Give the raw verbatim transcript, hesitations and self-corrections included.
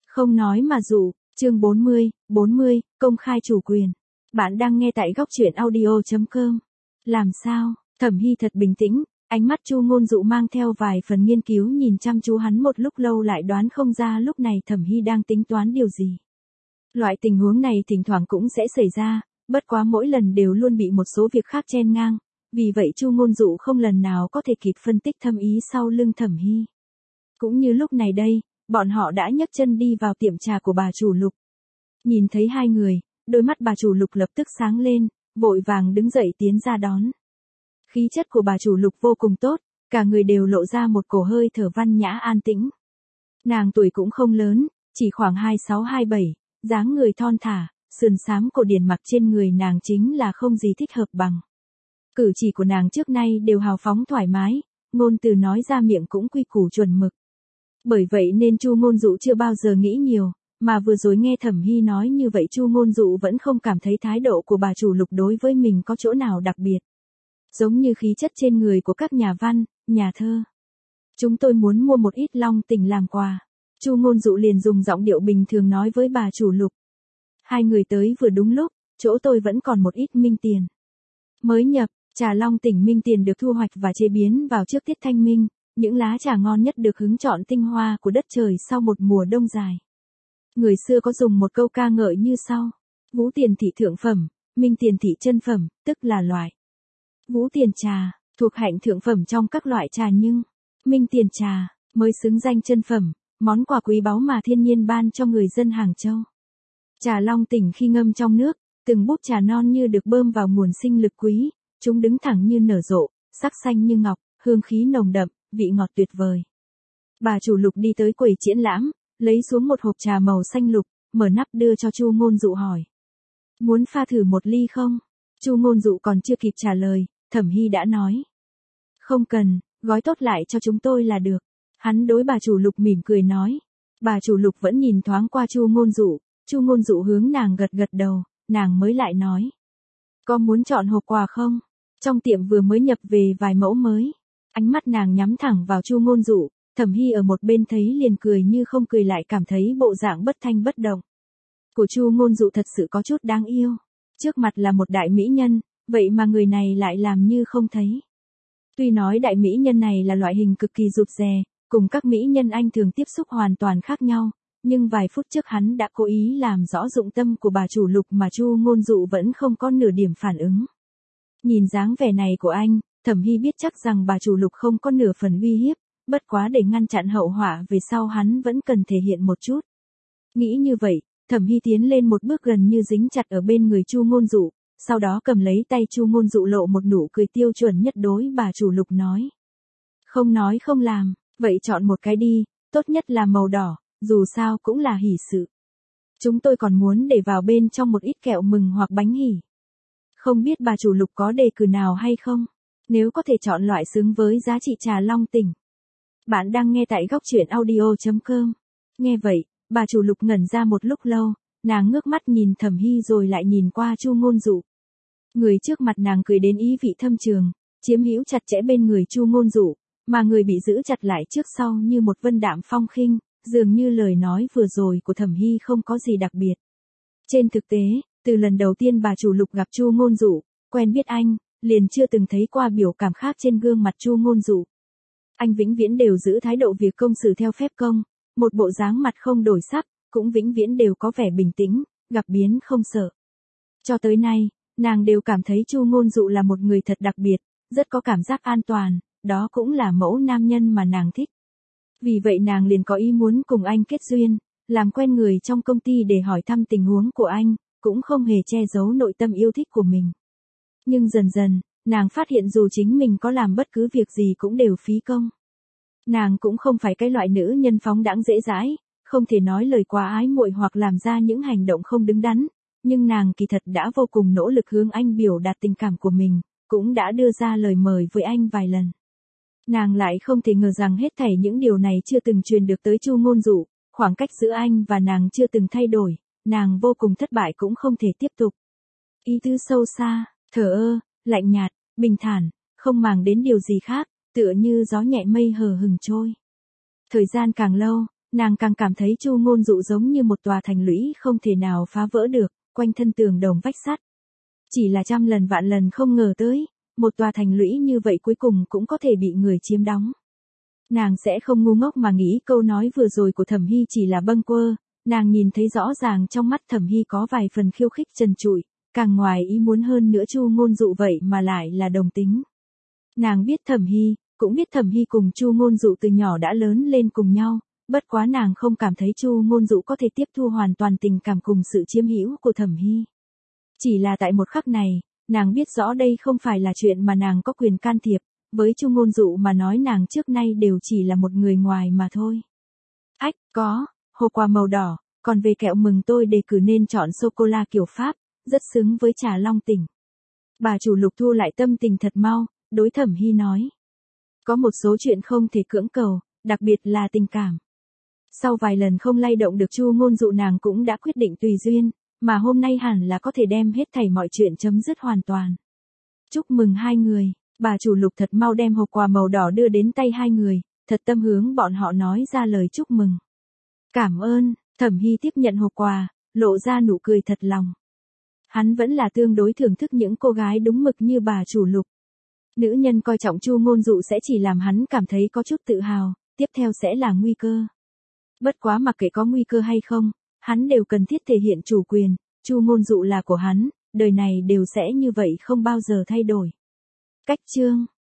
Không nói mà dụ, chương bốn mươi, bốn mươi, công khai chủ quyền. Bạn đang nghe tại góc truyện audio chấm com. Làm sao? Thẩm Hy thật bình tĩnh, ánh mắt Chu Ngôn Dụ mang theo vài phần nghiên cứu nhìn chăm chú hắn một lúc lâu lại đoán không ra lúc này Thẩm Hy đang tính toán điều gì. Loại tình huống này thỉnh thoảng cũng sẽ xảy ra, bất quá mỗi lần đều luôn bị một số việc khác chen ngang, vì vậy Chu Ngôn Dụ không lần nào có thể kịp phân tích thâm ý sau lưng Thẩm Hy. Cũng như lúc này đây, bọn họ đã nhấc chân đi vào tiệm trà của bà chủ Lục. Nhìn thấy hai người, đôi mắt bà chủ Lục lập tức sáng lên, vội vàng đứng dậy tiến ra đón. Khí chất của bà chủ Lục vô cùng tốt, cả người đều lộ ra một cổ hơi thở văn nhã an tĩnh. Nàng tuổi cũng không lớn, chỉ khoảng hai sáu hai bảy, dáng người thon thả, sườn xám cổ điển mặc trên người nàng chính là không gì thích hợp bằng. Cử chỉ của nàng trước nay đều hào phóng thoải mái, ngôn từ nói ra miệng cũng quy củ chuẩn mực. Bởi vậy nên Chu Ngôn Dụ chưa bao giờ nghĩ nhiều, mà vừa rồi nghe Thẩm Hy nói như vậy Chu Ngôn Dụ vẫn không cảm thấy thái độ của bà chủ Lục đối với mình có chỗ nào đặc biệt. Giống như khí chất trên người của các nhà văn, nhà thơ. Chúng tôi muốn mua một ít long tỉnh làm quà. Chu Ngôn Dụ liền dùng giọng điệu bình thường nói với bà chủ Lục. Hai người tới vừa đúng lúc, chỗ tôi vẫn còn một ít minh tiền. Mới nhập, trà long tỉnh minh tiền được thu hoạch và chế biến vào trước tiết thanh minh, những lá trà ngon nhất được hứng chọn tinh hoa của đất trời sau một mùa đông dài. Người xưa có dùng một câu ca ngợi như sau: Vũ tiền thị thượng phẩm, minh tiền thị chân phẩm, tức là loại. Vũ tiền trà, thuộc hạnh thượng phẩm trong các loại trà nhưng, minh tiền trà, mới xứng danh chân phẩm, món quà quý báu mà thiên nhiên ban cho người dân Hàng Châu. Trà long tỉnh khi ngâm trong nước, từng búp trà non như được bơm vào nguồn sinh lực quý, chúng đứng thẳng như nở rộ, sắc xanh như ngọc, hương khí nồng đậm, vị ngọt tuyệt vời. Bà chủ Lục đi tới quầy triển lãm, lấy xuống một hộp trà màu xanh lục, mở nắp đưa cho Chu Ngôn Dụ hỏi. Muốn pha thử một ly không? Chu Ngôn Dụ còn chưa kịp trả lời, Thẩm Hy đã nói. Không cần, gói tốt lại cho chúng tôi là được. Hắn đối bà chủ Lục mỉm cười nói. Bà chủ Lục vẫn nhìn thoáng qua Chu Ngôn Dụ, Chu Ngôn Dụ hướng nàng gật gật đầu, nàng mới lại nói. Có muốn chọn hộp quà không? Trong tiệm vừa mới nhập về vài mẫu mới. Ánh mắt nàng nhắm thẳng vào Chu Ngôn Dụ, Thẩm Hy ở một bên thấy liền cười như không cười lại cảm thấy bộ dạng bất thanh bất động. Của Chu Ngôn Dụ thật sự có chút đáng yêu. Trước mặt là một đại mỹ nhân, vậy mà người này lại làm như không thấy. Tuy nói đại mỹ nhân này là loại hình cực kỳ rụt rè, cùng các mỹ nhân anh thường tiếp xúc hoàn toàn khác nhau, nhưng vài phút trước hắn đã cố ý làm rõ dụng tâm của bà chủ Lục mà Chu Ngôn Dụ vẫn không có nửa điểm phản ứng. Nhìn dáng vẻ này của anh, Thẩm Hy biết chắc rằng bà chủ Lục không có nửa phần uy hiếp, bất quá để ngăn chặn hậu họa về sau hắn vẫn cần thể hiện một chút. Nghĩ như vậy, Thẩm Hy tiến lên một bước gần như dính chặt ở bên người Chu Ngôn Dụ, sau đó cầm lấy tay Chu Ngôn Dụ lộ một nụ cười tiêu chuẩn nhất đối bà chủ Lục nói. Không nói không làm, vậy chọn một cái đi, tốt nhất là màu đỏ, dù sao cũng là hỷ sự. Chúng tôi còn muốn để vào bên trong một ít kẹo mừng hoặc bánh hỉ. Không biết bà chủ Lục có đề cử nào hay không? Nếu có thể chọn loại xứng với giá trị trà long tỉnh. Bạn đang nghe tại góc truyện audio chấm com. Nghe vậy, bà chủ Lục ngẩn ra một lúc lâu, nàng ngước mắt nhìn Thẩm Hy rồi lại nhìn qua Chu Ngôn Dụ. Người trước mặt nàng cười đến ý vị thâm trường, chiếm hữu chặt chẽ bên người Chu Ngôn Dụ, mà người bị giữ chặt lại trước sau như một vân đạm phong khinh, dường như lời nói vừa rồi của Thẩm Hy không có gì đặc biệt. Trên thực tế, từ lần đầu tiên bà chủ Lục gặp Chu Ngôn Dụ, quen biết anh, liền chưa từng thấy qua biểu cảm khác trên gương mặt Chu Ngôn Dụ. Anh vĩnh viễn đều giữ thái độ việc công xử theo phép công, một bộ dáng mặt không đổi sắc, cũng vĩnh viễn đều có vẻ bình tĩnh, gặp biến không sợ. Cho tới nay, nàng đều cảm thấy Chu Ngôn Dụ là một người thật đặc biệt, rất có cảm giác an toàn, đó cũng là mẫu nam nhân mà nàng thích. Vì vậy nàng liền có ý muốn cùng anh kết duyên, làm quen người trong công ty để hỏi thăm tình huống của anh, cũng không hề che giấu nội tâm yêu thích của mình. Nhưng dần dần, nàng phát hiện dù chính mình có làm bất cứ việc gì cũng đều phí công. Nàng cũng không phải cái loại nữ nhân phóng đãng dễ dãi, không thể nói lời quá ái muội hoặc làm ra những hành động không đứng đắn, nhưng nàng kỳ thật đã vô cùng nỗ lực hướng anh biểu đạt tình cảm của mình, cũng đã đưa ra lời mời với anh vài lần. Nàng lại không thể ngờ rằng hết thảy những điều này chưa từng truyền được tới Chu Ngôn Dụ, khoảng cách giữa anh và nàng chưa từng thay đổi, nàng vô cùng thất bại cũng không thể tiếp tục. Ý tứ sâu xa, thờ ơ, lạnh nhạt, bình thản, không màng đến điều gì khác, tựa như gió nhẹ mây hờ hừng trôi. Thời gian càng lâu, nàng càng cảm thấy Chu Ngôn Dụ giống như một tòa thành lũy không thể nào phá vỡ được, quanh thân tường đồng vách sắt. Chỉ là trăm lần vạn lần không ngờ tới, một tòa thành lũy như vậy cuối cùng cũng có thể bị người chiếm đóng. Nàng sẽ không ngu ngốc mà nghĩ câu nói vừa rồi của Thẩm Hy chỉ là bâng quơ, nàng nhìn thấy rõ ràng trong mắt Thẩm Hy có vài phần khiêu khích trần trụi, càng ngoài ý muốn hơn nữa Chu Ngôn Dụ vậy mà lại là đồng tính. Nàng biết Thẩm Hy, cũng biết Thẩm Hy cùng Chu Ngôn Dụ từ nhỏ đã lớn lên cùng nhau, bất quá nàng không cảm thấy Chu Ngôn Dụ có thể tiếp thu hoàn toàn tình cảm cùng sự chiếm hữu của Thẩm Hy. Chỉ là tại một khắc này, nàng biết rõ đây không phải là chuyện mà nàng có quyền can thiệp, với Chu Ngôn Dụ mà nói nàng trước nay đều chỉ là một người ngoài mà thôi. Ách, có, hộp quà màu đỏ, còn về kẹo mừng tôi đề cử nên chọn sô-cô-la kiểu Pháp, rất xứng với trà long tỉnh. Bà chủ Lục thu lại tâm tình thật mau, đối Thẩm Hy nói. Có một số chuyện không thể cưỡng cầu, đặc biệt là tình cảm. Sau vài lần không lay động được Chu Ngôn Dụ nàng cũng đã quyết định tùy duyên, mà hôm nay hẳn là có thể đem hết thảy mọi chuyện chấm dứt hoàn toàn. Chúc mừng hai người, bà chủ Lục thật mau đem hộp quà màu đỏ đưa đến tay hai người, thật tâm hướng bọn họ nói ra lời chúc mừng. Cảm ơn, Thẩm Hy tiếp nhận hộp quà, lộ ra nụ cười thật lòng. Hắn vẫn là tương đối thưởng thức những cô gái đúng mực như bà chủ Lục. Nữ nhân coi trọng Chu Ngôn Dụ sẽ chỉ làm hắn cảm thấy có chút tự hào, tiếp theo sẽ là nguy cơ. Bất quá mặc kệ có nguy cơ hay không, hắn đều cần thiết thể hiện chủ quyền, Chu Ngôn Dụ là của hắn, đời này đều sẽ như vậy không bao giờ thay đổi. Cách chương